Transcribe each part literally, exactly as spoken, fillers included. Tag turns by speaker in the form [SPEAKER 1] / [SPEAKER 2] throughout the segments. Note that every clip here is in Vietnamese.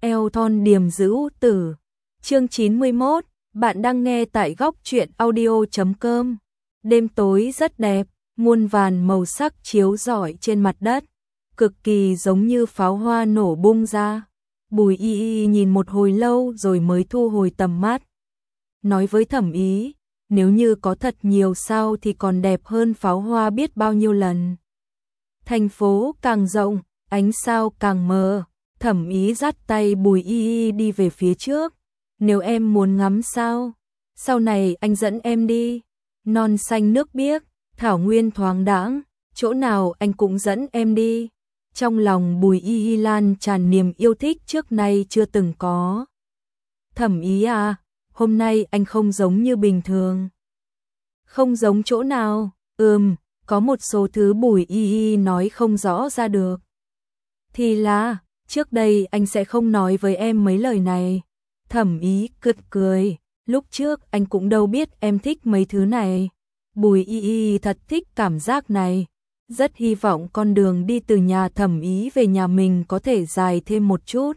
[SPEAKER 1] eo thon điềm dữ tử. Chương chín mươi mốt, bạn đang nghe tại góc truyện audio chấm com. Đêm tối rất đẹp, muôn vàn màu sắc chiếu rọi trên mặt đất, cực kỳ giống như pháo hoa nổ bung ra. Bùi Y Y nhìn một hồi lâu rồi mới thu hồi tầm mắt. Nói với Thẩm Ý, nếu như có thật nhiều sao thì còn đẹp hơn pháo hoa biết bao nhiêu lần. Thành phố càng rộng, ánh sao càng mờ. Thẩm Ý dắt tay Bùi Y Y đi về phía trước. Nếu em muốn ngắm sao, sau này anh dẫn em đi. Non xanh nước biếc, thảo nguyên thoáng đãng, chỗ nào anh cũng dẫn em đi. Trong lòng Bùi Y Y lan tràn niềm yêu thích trước nay chưa từng có. Thẩm Ý à, hôm nay anh không giống như bình thường. Không giống chỗ nào? Ừm, có một số thứ Bùi Y Y nói không rõ ra được. Thì là, trước đây anh sẽ không nói với em mấy lời này. Thẩm Ý cật cười, lúc trước anh cũng đâu biết em thích mấy thứ này. Bùi Y Y thật thích cảm giác này, rất hy vọng con đường đi từ nhà Thẩm Ý về nhà mình có thể dài thêm một chút.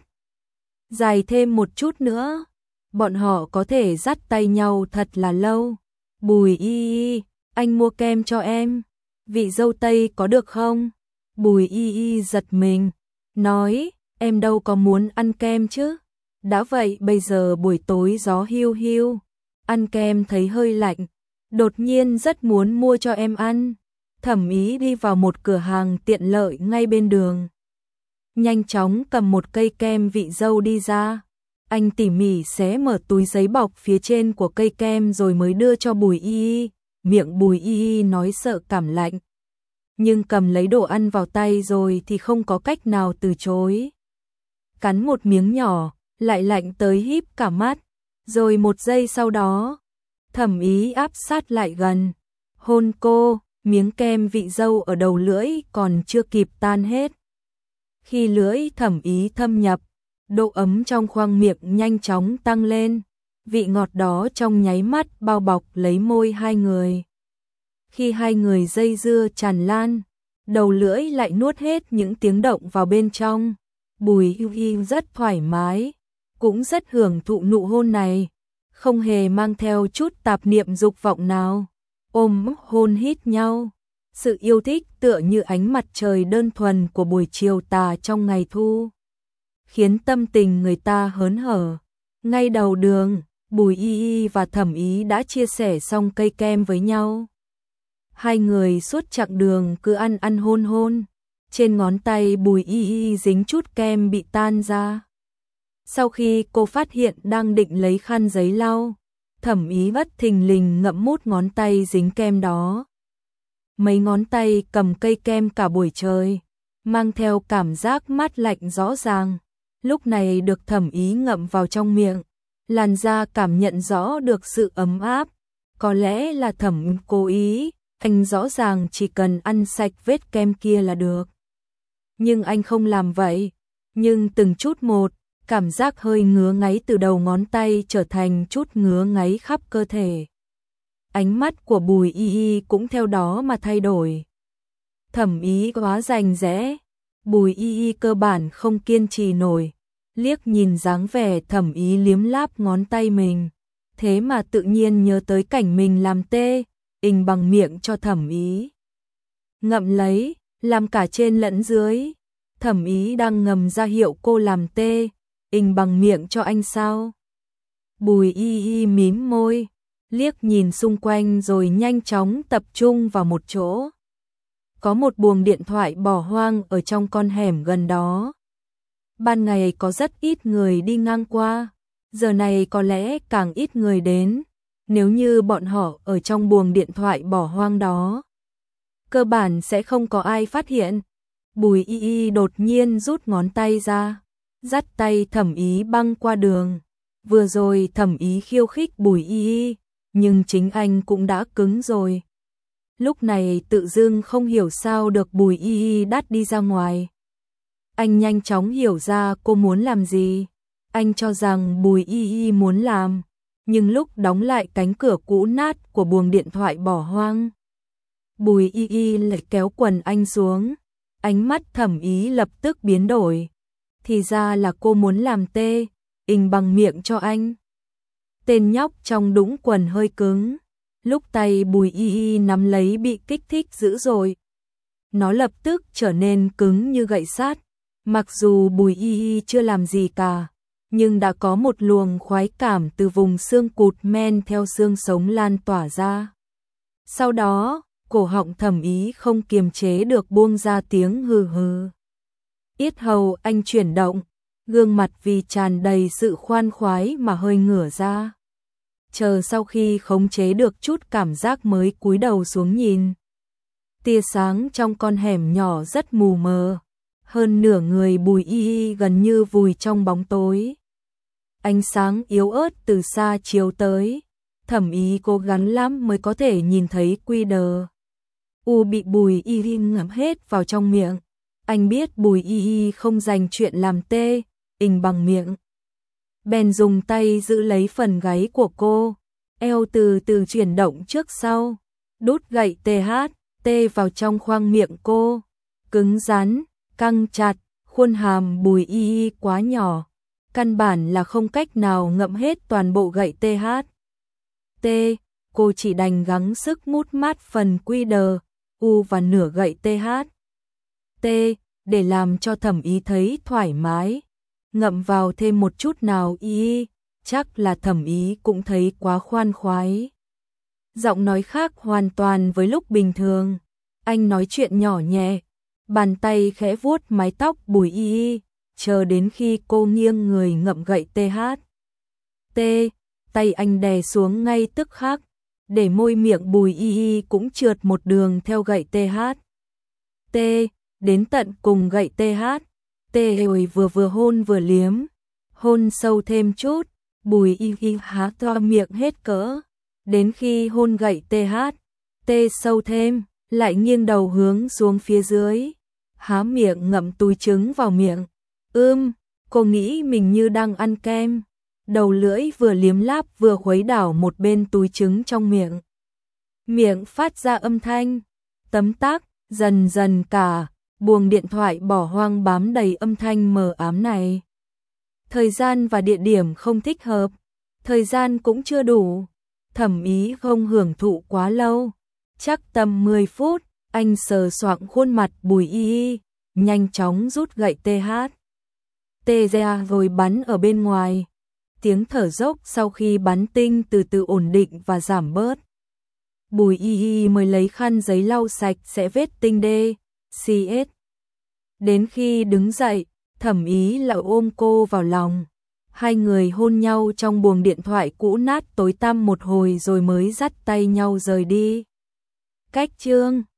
[SPEAKER 1] Dài thêm một chút nữa, bọn họ có thể dắt tay nhau thật là lâu. Bùi Y Y, anh mua kem cho em, vị dâu tây có được không? Bùi Y Y giật mình, nói, em đâu có muốn ăn kem chứ. Đã vậy bây giờ buổi tối gió hiu hiu, ăn kem thấy hơi lạnh, đột nhiên rất muốn mua cho em ăn. Thẩm Ý đi vào một cửa hàng tiện lợi ngay bên đường. Nhanh chóng cầm một cây kem vị dâu đi ra. Anh tỉ mỉ xé mở túi giấy bọc phía trên của cây kem rồi mới đưa cho Bùi Y Y. Miệng Bùi Y Y nói sợ cảm lạnh, nhưng cầm lấy đồ ăn vào tay rồi thì không có cách nào từ chối. Cắn một miếng nhỏ, lại lạnh tới híp cả mắt. Rồi một giây sau đó, Thẩm Ý áp sát lại gần, hôn cô. Miếng kem vị dâu ở đầu lưỡi còn chưa kịp tan hết. Khi lưỡi Thẩm Ý thâm nhập, độ ấm trong khoang miệng nhanh chóng tăng lên. Vị ngọt đó trong nháy mắt bao bọc lấy môi hai người. Khi hai người dây dưa tràn lan, đầu lưỡi lại nuốt hết những tiếng động vào bên trong. Bùi Y Y rất thoải mái, cũng rất hưởng thụ nụ hôn này, không hề mang theo chút tạp niệm dục vọng nào. Ôm hôn hít nhau, sự yêu thích tựa như ánh mặt trời đơn thuần của buổi chiều tà trong ngày thu, khiến tâm tình người ta hớn hở. Ngay đầu đường, Bùi Y Y và Thẩm Ý đã chia sẻ xong cây kem với nhau. Hai người suốt chặng đường cứ ăn ăn hôn hôn, trên ngón tay Bùi Y Y dính chút kem bị tan ra. Sau khi cô phát hiện đang định lấy khăn giấy lau, Thẩm Ý bất thình lình ngậm mút ngón tay dính kem đó. Mấy ngón tay cầm cây kem cả buổi trời, mang theo cảm giác mát lạnh rõ ràng. Lúc này được Thẩm Ý ngậm vào trong miệng, làn da cảm nhận rõ được sự ấm áp. Có lẽ là Thẩm cố ý, anh rõ ràng chỉ cần ăn sạch vết kem kia là được. Nhưng anh không làm vậy, nhưng từng chút một, cảm giác hơi ngứa ngáy từ đầu ngón tay trở thành chút ngứa ngáy khắp cơ thể. Ánh mắt của Bùi Y Y cũng theo đó mà thay đổi. Thẩm Ý quá rành rẽ, Bùi Y Y cơ bản không kiên trì nổi, liếc nhìn dáng vẻ Thẩm Ý liếm láp ngón tay mình, thế mà tự nhiên nhớ tới cảnh mình làm tê, ình bằng miệng cho Thẩm Ý. Ngậm lấy, làm cả trên lẫn dưới. Thẩm Ý đang ngầm ra hiệu cô làm tê, ình bằng miệng cho anh sao? Bùi Y Y mím môi, liếc nhìn xung quanh rồi nhanh chóng tập trung vào một chỗ. Có một buồng điện thoại bỏ hoang ở trong con hẻm gần đó. Ban ngày có rất ít người đi ngang qua, giờ này có lẽ càng ít người đến. Nếu như bọn họ ở trong buồng điện thoại bỏ hoang đó, cơ bản sẽ không có ai phát hiện. Bùi Y Y đột nhiên rút ngón tay ra, dắt tay Thẩm Ý băng qua đường. Vừa rồi Thẩm Ý khiêu khích Bùi Y Y, nhưng chính anh cũng đã cứng rồi. Lúc này tự dưng không hiểu sao được Bùi Y Y đắt đi ra ngoài. Anh nhanh chóng hiểu ra cô muốn làm gì. Anh cho rằng Bùi Y Y muốn làm, nhưng lúc đóng lại cánh cửa cũ nát của buồng điện thoại bỏ hoang, Bùi Y Y lại kéo quần anh xuống. Ánh mắt Thẩm Ý lập tức biến đổi. thì ra là cô muốn làm tê, ình bằng miệng cho anh. Tên nhóc trong đũng quần hơi cứng, lúc tay Bùi Y Y nắm lấy bị kích thích dữ dội. Nó lập tức trở nên cứng như gậy sắt, mặc dù Bùi Y Y chưa làm gì cả, nhưng đã có một luồng khoái cảm từ vùng xương cụt men theo xương sống lan tỏa ra. Sau đó, cổ họng Thẩm Ý không kiềm chế được buông ra tiếng hừ hừ. Yết hầu anh chuyển động, gương mặt vì tràn đầy sự khoan khoái mà hơi ngửa ra. Chờ sau khi khống chế được chút cảm giác mới cúi đầu xuống nhìn. Tia sáng trong con hẻm nhỏ rất mù mờ, hơn nửa người Bùi Y Y gần như vùi trong bóng tối. Ánh sáng yếu ớt từ xa chiếu tới, Thẩm Ý cố gắng lắm mới có thể nhìn thấy quy đờ. U bị Bùi Y Y ngậm hết vào trong miệng. Anh biết Bùi Y Y không dành chuyện làm tê, ình bằng miệng. Bèn dùng tay giữ lấy phần gáy của cô, eo từ từ chuyển động trước sau, đút gậy tê hát, tê vào trong khoang miệng cô. Cứng rắn, căng chặt, khuôn hàm Bùi Y Y quá nhỏ, căn bản là không cách nào ngậm hết toàn bộ gậy tê hát. Tê, cô chỉ đành gắng sức mút mát phần quy đờ, U và nửa gậy tê hát. Tê, để làm cho Thẩm Ý thấy thoải mái. Ngậm vào thêm một chút nào Y, chắc là Thẩm Ý cũng thấy quá khoan khoái. Giọng nói khác hoàn toàn với lúc bình thường. Anh nói chuyện nhỏ nhẹ, bàn tay khẽ vuốt mái tóc Bùi Y, chờ đến khi cô nghiêng người ngậm gậy tê hát. Tê, tay anh đè xuống ngay tức khắc, để môi miệng Bùi Y cũng trượt một đường theo gậy tê hát. Tê, đến tận cùng gậy tê hát. Tê hồi vừa vừa hôn vừa liếm, hôn sâu thêm chút, Bùi Y Y há to miệng hết cỡ, đến khi hôn gậy tê hát, tê sâu thêm, lại nghiêng đầu hướng xuống phía dưới, há miệng ngậm túi trứng vào miệng. Ưm, cô nghĩ mình như đang ăn kem, đầu lưỡi vừa liếm láp vừa khuấy đảo một bên túi trứng trong miệng. Miệng phát ra âm thanh, tấm tắc, dần dần cả. Buồng điện thoại bỏ hoang bám đầy âm thanh mờ ám này. Thời gian và địa điểm không thích hợp, thời gian cũng chưa đủ. Thẩm Ý không hưởng thụ quá lâu, chắc tầm mười phút, anh sờ soạng khuôn mặt Bùi Y, nhanh chóng rút gậy tê hát. Tê ra rồi bắn ở bên ngoài. Tiếng thở dốc sau khi bắn tinh từ từ ổn định và giảm bớt. Bùi Y mới lấy khăn giấy lau sạch sẽ vết tinh đê, xê ét. Đến khi đứng dậy, Thẩm Ý lại ôm cô vào lòng. Hai người hôn nhau trong buồng điện thoại cũ nát tối tăm một hồi rồi mới dắt tay nhau rời đi. Cách chương